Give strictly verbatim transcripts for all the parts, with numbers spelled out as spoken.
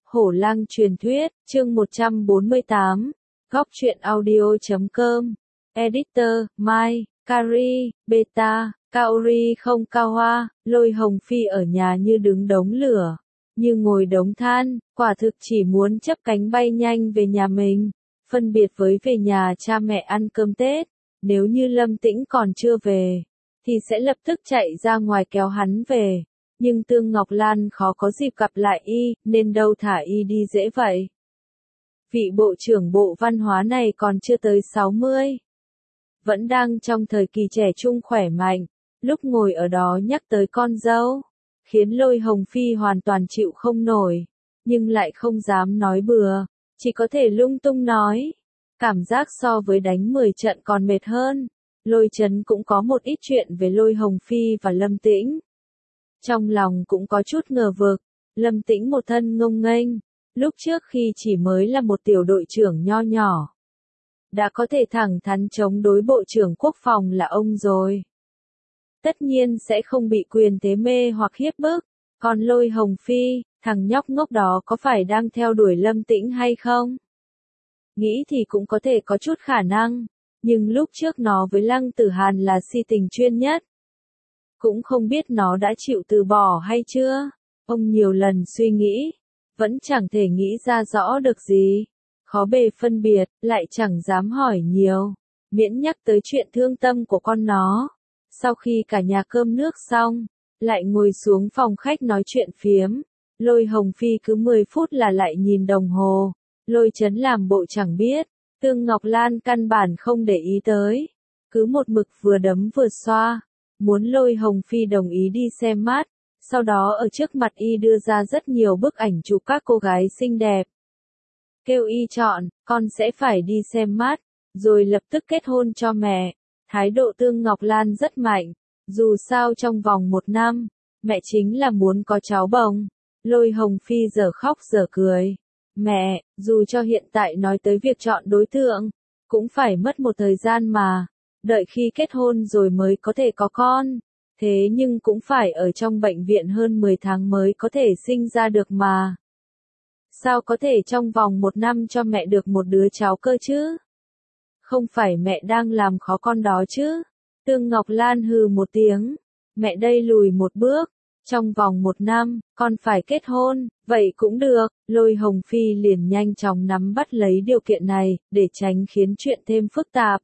Hổ Lang truyền thuyết, chương một trăm bốn mươi tám, góc truyện audio chấm com, Editor, Mai, Kari, Beta, Kaori không cao hoa, Lôi Hồng Phi ở nhà như đứng đống lửa, như ngồi đống than, quả thực chỉ muốn chắp cánh bay nhanh về nhà mình, phân biệt với về nhà cha mẹ ăn cơm Tết, nếu như Lâm Tĩnh còn chưa về, thì sẽ lập tức chạy ra ngoài kéo hắn về. Nhưng Tương Ngọc Lan khó có dịp gặp lại y, nên đâu thả y đi dễ vậy. Vị bộ trưởng bộ văn hóa này còn chưa tới sáu mươi. Vẫn đang trong thời kỳ trẻ trung khỏe mạnh, lúc ngồi ở đó nhắc tới con dâu, khiến Lôi Hồng Phi hoàn toàn chịu không nổi, nhưng lại không dám nói bừa, chỉ có thể lung tung nói. Cảm giác so với đánh mười trận còn mệt hơn. Lôi Chấn cũng có một ít chuyện về Lôi Hồng Phi và Lâm Tĩnh. Trong lòng cũng có chút ngờ vực, Lâm Tĩnh một thân ngông nghênh, lúc trước khi chỉ mới là một tiểu đội trưởng nho nhỏ, đã có thể thẳng thắn chống đối bộ trưởng quốc phòng là ông rồi. Tất nhiên sẽ không bị quyền thế mê hoặc hiếp bức, còn Lôi Hồng Phi, thằng nhóc ngốc đó có phải đang theo đuổi Lâm Tĩnh hay không? Nghĩ thì cũng có thể có chút khả năng, nhưng lúc trước nó với Lăng Tử Hàn là si tình chuyên nhất. Cũng không biết nó đã chịu từ bỏ hay chưa. Ông nhiều lần suy nghĩ, vẫn chẳng thể nghĩ ra rõ được gì. Khó bề phân biệt, lại chẳng dám hỏi nhiều, miễn nhắc tới chuyện thương tâm của con nó. Sau khi cả nhà cơm nước xong, lại ngồi xuống phòng khách nói chuyện phiếm. Lôi Hồng Phi cứ mười phút là lại nhìn đồng hồ. Lôi Chấn làm bộ chẳng biết, Tương Ngọc Lan căn bản không để ý tới. Cứ một mực vừa đấm vừa xoa. Muốn Lôi Hồng Phi đồng ý đi xem mắt, sau đó ở trước mặt y đưa ra rất nhiều bức ảnh chụp các cô gái xinh đẹp. Kêu y chọn, con sẽ phải đi xem mắt, rồi lập tức kết hôn cho mẹ. Thái độ Tương Ngọc Lan rất mạnh, dù sao trong vòng một năm, mẹ chính là muốn có cháu bồng. Lôi Hồng Phi giờ khóc giờ cười. Mẹ, dù cho hiện tại nói tới việc chọn đối tượng, cũng phải mất một thời gian mà. Đợi khi kết hôn rồi mới có thể có con, thế nhưng cũng phải ở trong bệnh viện hơn mười tháng mới có thể sinh ra được mà. Sao có thể trong vòng một năm cho mẹ được một đứa cháu cơ chứ? Không phải mẹ đang làm khó con đó chứ? Tương Ngọc Lan hừ một tiếng, mẹ đây lùi một bước, trong vòng một năm, con phải kết hôn, vậy cũng được. Lôi Hồng Phi liền nhanh chóng nắm bắt lấy điều kiện này, để tránh khiến chuyện thêm phức tạp.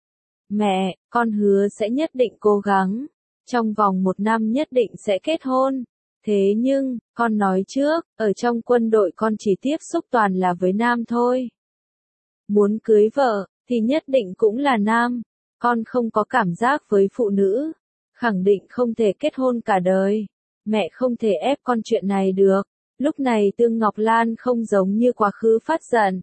Mẹ, con hứa sẽ nhất định cố gắng, trong vòng một năm nhất định sẽ kết hôn. Thế nhưng, con nói trước, ở trong quân đội con chỉ tiếp xúc toàn là với nam thôi. Muốn cưới vợ, thì nhất định cũng là nam. Con không có cảm giác với phụ nữ, khẳng định không thể kết hôn cả đời. Mẹ không thể ép con chuyện này được. Lúc này Tương Ngọc Lan không giống như quá khứ phát giận,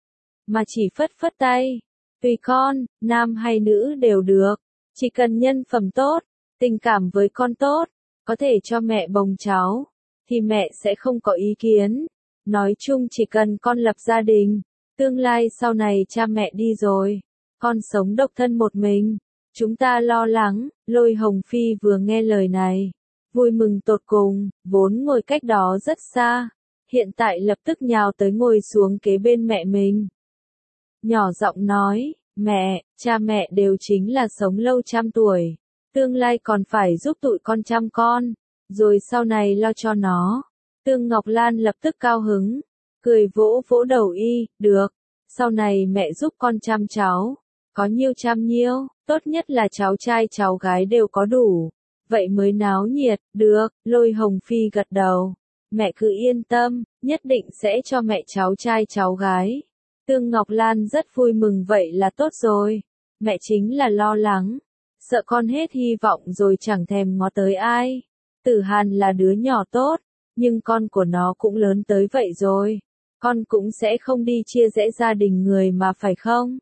mà chỉ phất phất tay. Tùy con, nam hay nữ đều được, chỉ cần nhân phẩm tốt, tình cảm với con tốt, có thể cho mẹ bồng cháu, thì mẹ sẽ không có ý kiến. Nói chung chỉ cần con lập gia đình, tương lai sau này cha mẹ đi rồi, con sống độc thân một mình, chúng ta lo lắng. Lôi Hồng Phi vừa nghe lời này, vui mừng tột cùng, vốn ngồi cách đó rất xa, hiện tại lập tức nhào tới ngồi xuống kế bên mẹ mình. Nhỏ giọng nói, mẹ, cha mẹ đều chính là sống lâu trăm tuổi, tương lai còn phải giúp tụi con chăm con, rồi sau này lo cho nó. Tương Ngọc Lan lập tức cao hứng, cười vỗ vỗ đầu y, được, sau này mẹ giúp con chăm cháu, có nhiêu chăm nhiêu, tốt nhất là cháu trai cháu gái đều có đủ, vậy mới náo nhiệt. Được. Lôi Hồng Phi gật đầu, mẹ cứ yên tâm, nhất định sẽ cho mẹ cháu trai cháu gái. Tương Ngọc Lan rất vui mừng, vậy là tốt rồi. Mẹ chính là lo lắng, sợ con hết hy vọng rồi chẳng thèm ngó tới ai. Tử Hàn là đứa nhỏ tốt, nhưng con của nó cũng lớn tới vậy rồi. Con cũng sẽ không đi chia rẽ gia đình người mà phải không?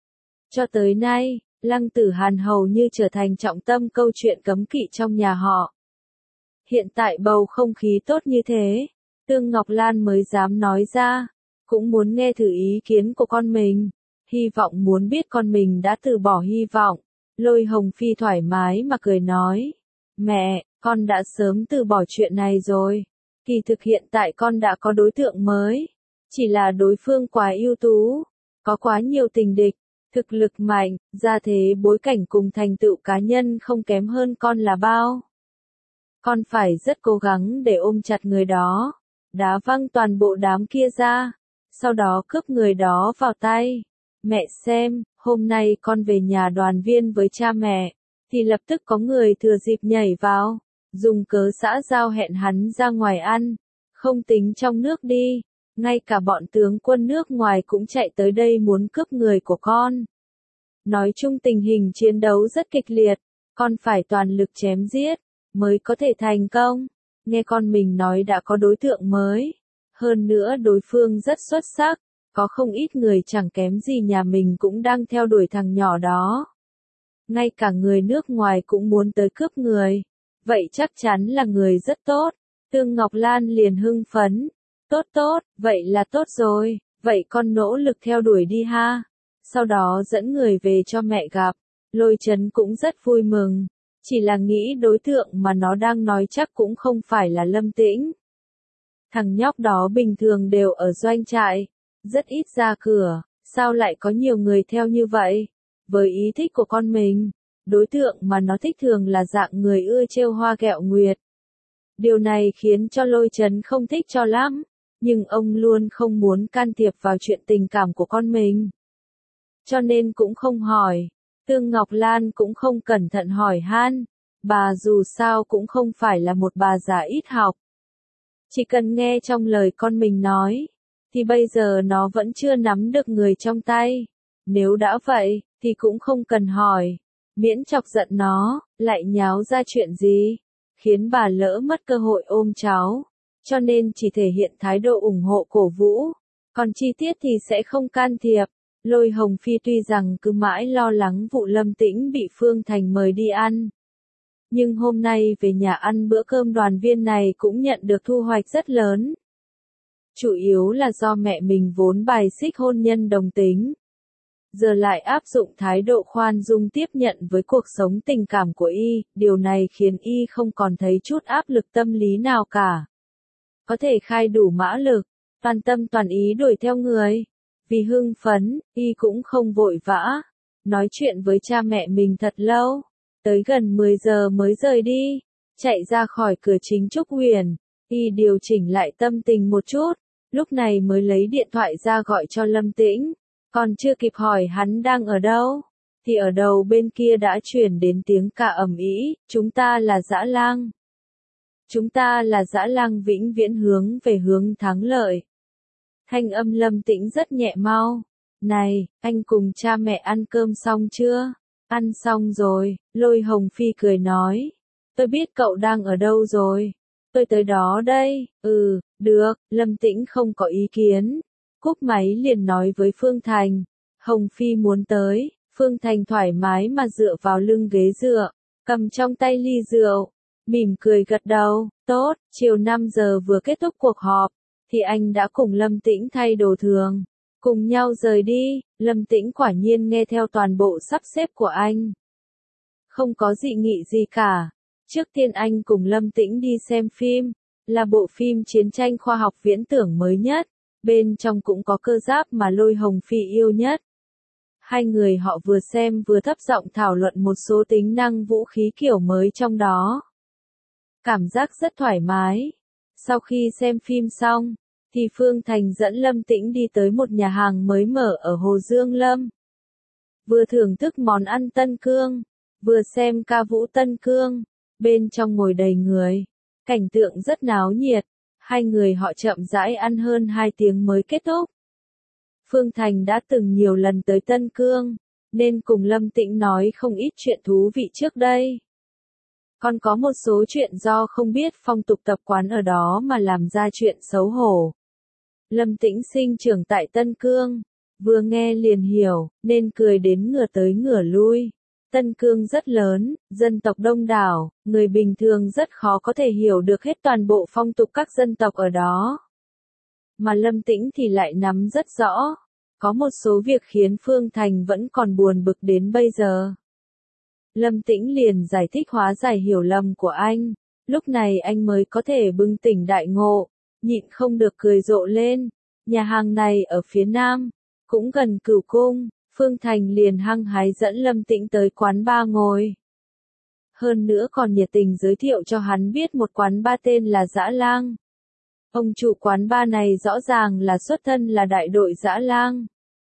Cho tới nay, Lăng Tử Hàn hầu như trở thành trọng tâm câu chuyện cấm kỵ trong nhà họ. Hiện tại bầu không khí tốt như thế, Tương Ngọc Lan mới dám nói ra. Cũng muốn nghe thử ý kiến của con mình, hy vọng muốn biết con mình đã từ bỏ hy vọng. Lôi Hồng Phi thoải mái mà cười nói, mẹ, con đã sớm từ bỏ chuyện này rồi. Kỳ thực hiện tại con đã có đối tượng mới. Chỉ là đối phương quá ưu tú, có quá nhiều tình địch, thực lực mạnh, gia thế bối cảnh cùng thành tựu cá nhân không kém hơn con là bao. Con phải rất cố gắng để ôm chặt người đó, đá văng toàn bộ đám kia ra, sau đó cướp người đó vào tay. Mẹ xem, hôm nay con về nhà đoàn viên với cha mẹ, thì lập tức có người thừa dịp nhảy vào, dùng cớ xã giao hẹn hắn ra ngoài ăn, không tính trong nước đi, ngay cả bọn tướng quân nước ngoài cũng chạy tới đây muốn cướp người của con. Nói chung tình hình chiến đấu rất kịch liệt, con phải toàn lực chém giết, mới có thể thành công. Nghe con mình nói đã có đối tượng mới, hơn nữa đối phương rất xuất sắc, có không ít người chẳng kém gì nhà mình cũng đang theo đuổi thằng nhỏ đó. Ngay cả người nước ngoài cũng muốn tới cướp người, vậy chắc chắn là người rất tốt. Tương Ngọc Lan liền hưng phấn, tốt tốt, vậy là tốt rồi, vậy con nỗ lực theo đuổi đi ha. Sau đó dẫn người về cho mẹ gặp, Lôi Chấn cũng rất vui mừng, chỉ là nghĩ đối tượng mà nó đang nói chắc cũng không phải là Lâm Tĩnh. Thằng nhóc đó bình thường đều ở doanh trại, rất ít ra cửa, sao lại có nhiều người theo như vậy? Với ý thích của con mình, đối tượng mà nó thích thường là dạng người ưa trêu hoa ghẹo nguyệt. Điều này khiến cho Lôi Chấn không thích cho lắm, nhưng ông luôn không muốn can thiệp vào chuyện tình cảm của con mình. Cho nên cũng không hỏi, Tương Ngọc Lan cũng không cẩn thận hỏi han, bà dù sao cũng không phải là một bà già ít học. Chỉ cần nghe trong lời con mình nói, thì bây giờ nó vẫn chưa nắm được người trong tay. Nếu đã vậy, thì cũng không cần hỏi, miễn chọc giận nó, lại nháo ra chuyện gì, khiến bà lỡ mất cơ hội ôm cháu, cho nên chỉ thể hiện thái độ ủng hộ cổ vũ, còn chi tiết thì sẽ không can thiệp. Lôi Hồng Phi tuy rằng cứ mãi lo lắng vụ Lâm Tĩnh bị Phương Thành mời đi ăn, nhưng hôm nay về nhà ăn bữa cơm đoàn viên này cũng nhận được thu hoạch rất lớn. Chủ yếu là do mẹ mình vốn bài xích hôn nhân đồng tính, giờ lại áp dụng thái độ khoan dung tiếp nhận với cuộc sống tình cảm của y, điều này khiến y không còn thấy chút áp lực tâm lý nào cả. Có thể khai đủ mã lực, toàn tâm toàn ý đuổi theo người. Vì hưng phấn, y cũng không vội vã, nói chuyện với cha mẹ mình thật lâu, tới gần mười giờ mới rời đi, chạy ra khỏi cửa chính Trúc Huyền, y điều chỉnh lại tâm tình một chút, lúc này mới lấy điện thoại ra gọi cho Lâm Tĩnh, còn chưa kịp hỏi hắn đang ở đâu, thì ở đầu bên kia đã chuyển đến tiếng cả ầm ĩ, chúng ta là Dã Lang. Chúng ta là Dã Lang vĩnh viễn hướng về hướng thắng lợi. Thanh âm Lâm Tĩnh rất nhẹ mau. Này, anh cùng cha mẹ ăn cơm xong chưa? Ăn xong rồi, Lôi Hồng Phi cười nói. Tôi biết cậu đang ở đâu rồi. Tôi tới đó đây. Ừ, được, Lâm Tĩnh không có ý kiến. Cúp máy liền nói với Phương Thành. Hồng Phi muốn tới. Phương Thành thoải mái mà dựa vào lưng ghế dựa, cầm trong tay ly rượu, mỉm cười gật đầu. Tốt, chiều năm giờ vừa kết thúc cuộc họp, thì anh đã cùng Lâm Tĩnh thay đồ thường, cùng nhau rời đi. Lâm Tĩnh quả nhiên nghe theo toàn bộ sắp xếp của anh, không có dị nghị gì cả. Trước tiên anh cùng Lâm Tĩnh đi xem phim, là bộ phim chiến tranh khoa học viễn tưởng mới nhất, bên trong cũng có cơ giáp mà Lôi Hồng Phi yêu nhất. Hai người họ vừa xem vừa thấp giọng thảo luận một số tính năng vũ khí kiểu mới trong đó. Cảm giác rất thoải mái. Sau khi xem phim xong, thì Phương Thành dẫn Lâm Tĩnh đi tới một nhà hàng mới mở ở Hồ Dương Lâm. Vừa thưởng thức món ăn Tân Cương, vừa xem ca vũ Tân Cương, bên trong ngồi đầy người, cảnh tượng rất náo nhiệt, hai người họ chậm rãi ăn hơn hai tiếng mới kết thúc. Phương Thành đã từng nhiều lần tới Tân Cương, nên cùng Lâm Tĩnh nói không ít chuyện thú vị trước đây. Còn có một số chuyện do không biết phong tục tập quán ở đó mà làm ra chuyện xấu hổ. Lâm Tĩnh sinh trưởng tại Tân Cương, vừa nghe liền hiểu, nên cười đến ngửa tới ngửa lui. Tân Cương rất lớn, dân tộc đông đảo, người bình thường rất khó có thể hiểu được hết toàn bộ phong tục các dân tộc ở đó. Mà Lâm Tĩnh thì lại nắm rất rõ, có một số việc khiến Phương Thành vẫn còn buồn bực đến bây giờ. Lâm Tĩnh liền giải thích hóa giải hiểu lầm của anh, Lúc này anh mới có thể bừng tỉnh đại ngộ, nhịn không được cười rộ lên. Nhà hàng này ở phía nam, cũng gần Cửu Cung, Phương Thành liền hăng hái dẫn Lâm Tĩnh tới quán bar ngồi. Hơn nữa còn nhiệt tình giới thiệu cho hắn biết một quán bar tên là Dã Lang. Ông chủ quán bar này rõ ràng là xuất thân là đại đội Dã Lang,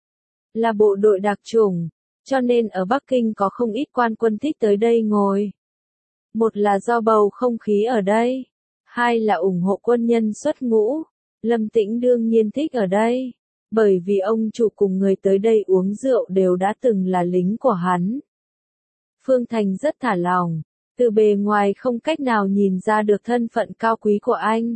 là bộ đội đặc chủng, cho nên ở Bắc Kinh có không ít quan quân thích tới đây ngồi. Một là do bầu không khí ở đây, hai là ủng hộ quân nhân xuất ngũ. Lâm Tĩnh đương nhiên thích ở đây, bởi vì ông chủ cùng người tới đây uống rượu đều đã từng là lính của hắn. Phương Thành rất thả lòng, từ bề ngoài không cách nào nhìn ra được thân phận cao quý của anh.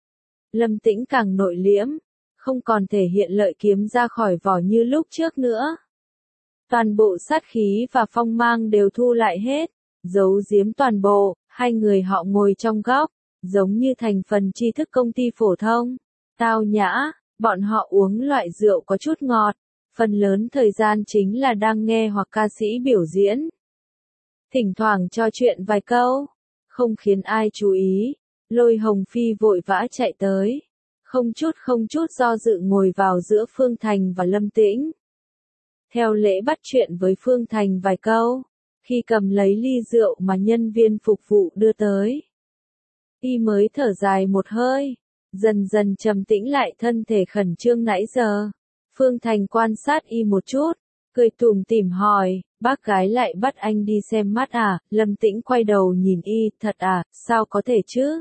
Lâm Tĩnh càng nội liễm, không còn thể hiện lợi kiếm ra khỏi vỏ như lúc trước nữa. Toàn bộ sát khí và phong mang đều thu lại hết, giấu giếm toàn bộ. Hai người họ ngồi trong góc, giống như thành phần tri thức công ty phổ thông, tao nhã. Bọn họ uống loại rượu có chút ngọt, phần lớn thời gian chính là đang nghe hoặc ca sĩ biểu diễn. Thỉnh thoảng trò chuyện vài câu, không khiến ai chú ý. Lôi Hồng Phi vội vã chạy tới, không chút không chút do dự ngồi vào giữa Phương Thành và Lâm Tĩnh. Theo lễ bắt chuyện với Phương Thành vài câu, khi cầm lấy ly rượu mà nhân viên phục vụ đưa tới, y mới thở dài một hơi, dần dần trầm tĩnh lại thân thể khẩn trương nãy giờ. Phương Thành quan sát y một chút, cười tủm tỉm hỏi, bác gái lại bắt anh đi xem mắt à? Lâm Tĩnh quay đầu nhìn y, thật à, sao có thể chứ?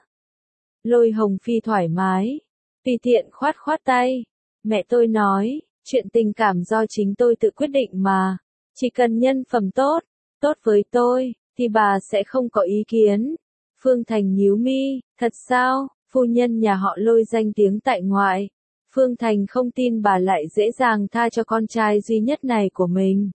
Lôi Hồng Phi thoải mái, tùy tiện khoát khoát tay. Mẹ tôi nói, chuyện tình cảm do chính tôi tự quyết định mà. Chỉ cần nhân phẩm tốt, tốt với tôi, thì bà sẽ không có ý kiến. Phương Thành nhíu mi, thật sao? Phu nhân nhà họ Lôi danh tiếng tại ngoại. Phương Thành không tin bà lại dễ dàng tha cho con trai duy nhất này của mình.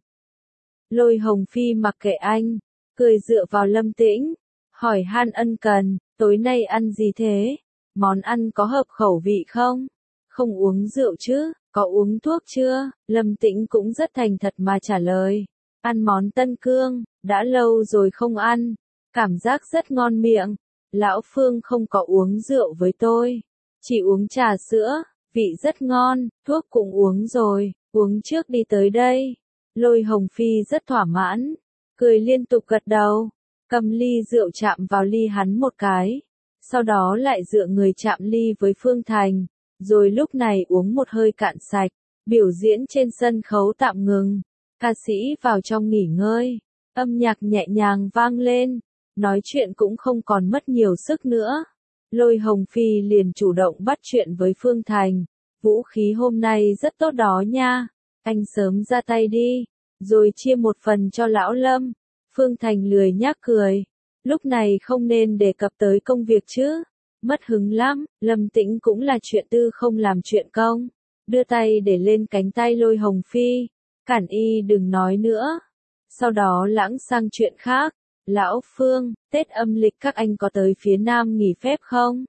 Lôi Hồng Phi mặc kệ anh, cười dựa vào Lâm Tĩnh, hỏi han ân cần, tối nay ăn gì thế? Món ăn có hợp khẩu vị không? Không uống rượu chứ, có uống thuốc chưa? Lâm Tĩnh cũng rất thành thật mà trả lời, ăn món Tân Cương, đã lâu rồi không ăn, cảm giác rất ngon miệng. Lão Phương không có uống rượu với tôi, chỉ uống trà sữa, vị rất ngon, thuốc cũng uống rồi, uống trước đi tới đây. Lôi Hồng Phi rất thỏa mãn, cười liên tục gật đầu, cầm ly rượu chạm vào ly hắn một cái, sau đó lại dựa người chạm ly với Phương Thành, rồi lúc này uống một hơi cạn sạch. Biểu diễn trên sân khấu tạm ngừng, ca sĩ vào trong nghỉ ngơi, âm nhạc nhẹ nhàng vang lên, nói chuyện cũng không còn mất nhiều sức nữa. Lôi Hồng Phi liền chủ động bắt chuyện với Phương Thành, vũ khí hôm nay rất tốt đó nha, anh sớm ra tay đi, rồi chia một phần cho lão Lâm. Phương Thành lười nhác cười, lúc này không nên đề cập tới công việc chứ, mất hứng lắm. Lâm Tĩnh cũng là chuyện tư không làm chuyện công, đưa tay để lên cánh tay Lôi Hồng Phi, cản y đừng nói nữa, sau đó lãng sang chuyện khác. Lão Phương, Tết âm lịch các anh có tới phía Nam nghỉ phép không?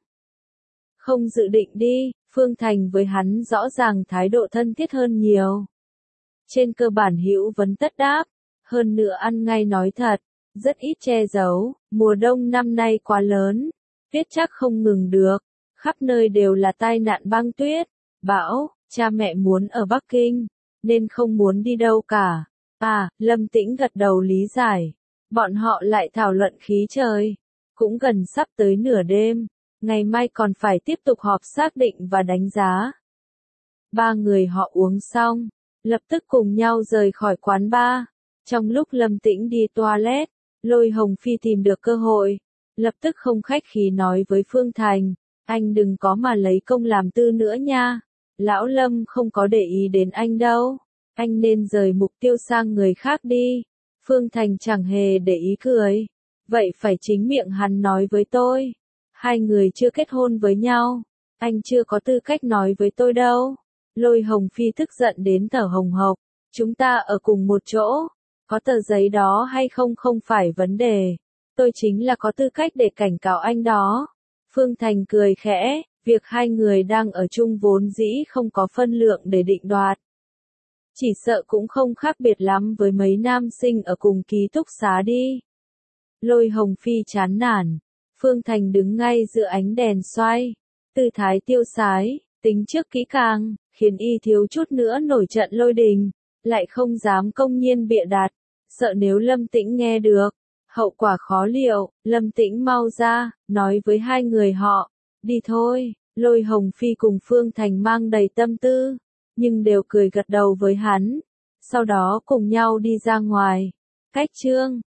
Không dự định đi. Phương Thành với hắn rõ ràng thái độ thân thiết hơn nhiều. Trên cơ bản hữu vấn tất đáp, hơn nữa ăn ngay nói thật, rất ít che giấu. Mùa đông năm nay quá lớn, tuyết chắc không ngừng được, khắp nơi đều là tai nạn băng tuyết, bão. Cha mẹ muốn ở Bắc Kinh, nên không muốn đi đâu cả. À, Lâm Tĩnh gật đầu lý giải. Bọn họ lại thảo luận khí trời, cũng gần sắp tới nửa đêm, ngày mai còn phải tiếp tục họp xác định và đánh giá. Ba người họ uống xong, lập tức cùng nhau rời khỏi quán bar. Trong lúc Lâm Tĩnh đi toilet, Lôi Hồng Phi tìm được cơ hội, lập tức không khách khí nói với Phương Thành, anh đừng có mà lấy công làm tư nữa nha, lão Lâm không có để ý đến anh đâu, anh nên rời mục tiêu sang người khác đi. Phương Thành chẳng hề để ý cười, vậy phải chính miệng hắn nói với tôi, hai người chưa kết hôn với nhau, anh chưa có tư cách nói với tôi đâu. Lôi Hồng Phi tức giận đến thở hồng hộc, chúng ta ở cùng một chỗ, có tờ giấy đó hay không không phải vấn đề, tôi chính là có tư cách để cảnh cáo anh đó. Phương Thành cười khẽ, việc hai người đang ở chung vốn dĩ không có phân lượng để định đoạt. Chỉ sợ cũng không khác biệt lắm với mấy nam sinh ở cùng ký túc xá đi. Lôi Hồng Phi chán nản, Phương Thành đứng ngay giữa ánh đèn xoay, tư thái tiêu sái, tính trước kỹ càng, khiến y thiếu chút nữa nổi trận lôi đình, lại không dám công nhiên bịa đặt, sợ nếu Lâm Tĩnh nghe được, hậu quả khó liệu. Lâm Tĩnh mau ra, nói với hai người họ, đi thôi. Lôi Hồng Phi cùng Phương Thành mang đầy tâm tư, nhưng đều cười gật đầu với hắn, sau đó cùng nhau đi ra ngoài. Cách Trương